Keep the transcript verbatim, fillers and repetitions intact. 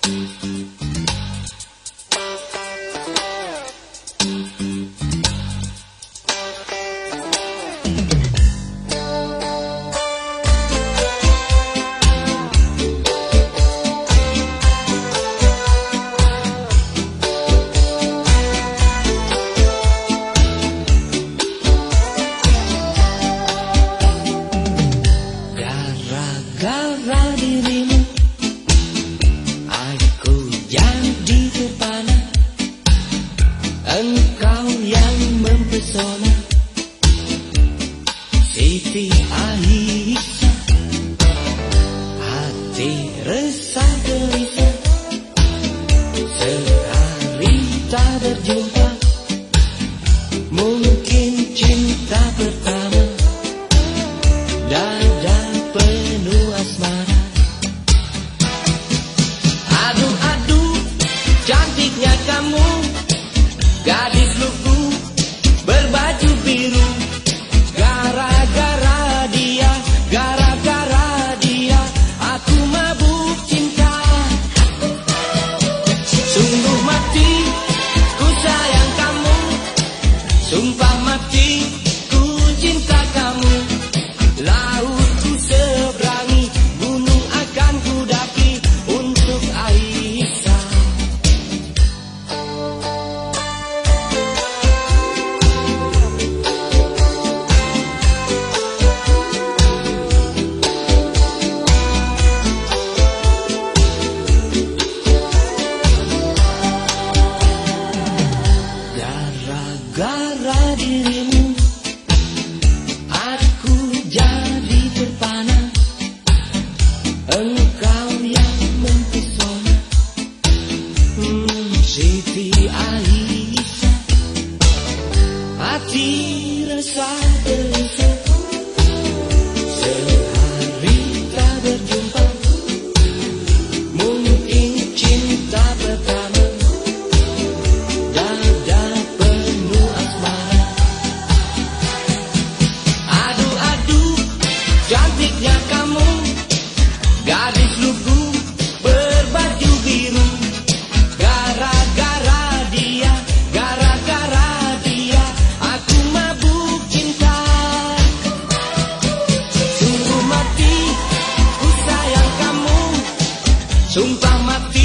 Gara dirimu aku jadi terpana, engkau yang mempesona, Siti Aisyah. Hati resah gelisah, sehari tak berjumpa, mungkin cinta pertama, dada penuh asmara. Aduh-aduh, cantiknya kamu, gadis lugu berbaju biru. Gara-gara dia, gara-gara dia, aku mabuk cinta. Sungguh mati, ku sayang kamu, sumpah mati, ku cinta kamu. Laut ku seberangi, gunung akan ku daki untuk Aisyah. Gara-gara dirimu aku jadi terpana, engkau yang mempesona, hmm, Siti Aisyah. Hati resah gelisah, sehari tak berjumpa, mungkin cinta pertama, dada penuh asmara. Aduh-aduh, cantiknya kamu, gadis lugu berbaju biru. Gara-gara dia, gara-gara dia, aku mabuk cinta. Sungguh mati, ku sayang kamu, sumpah mati.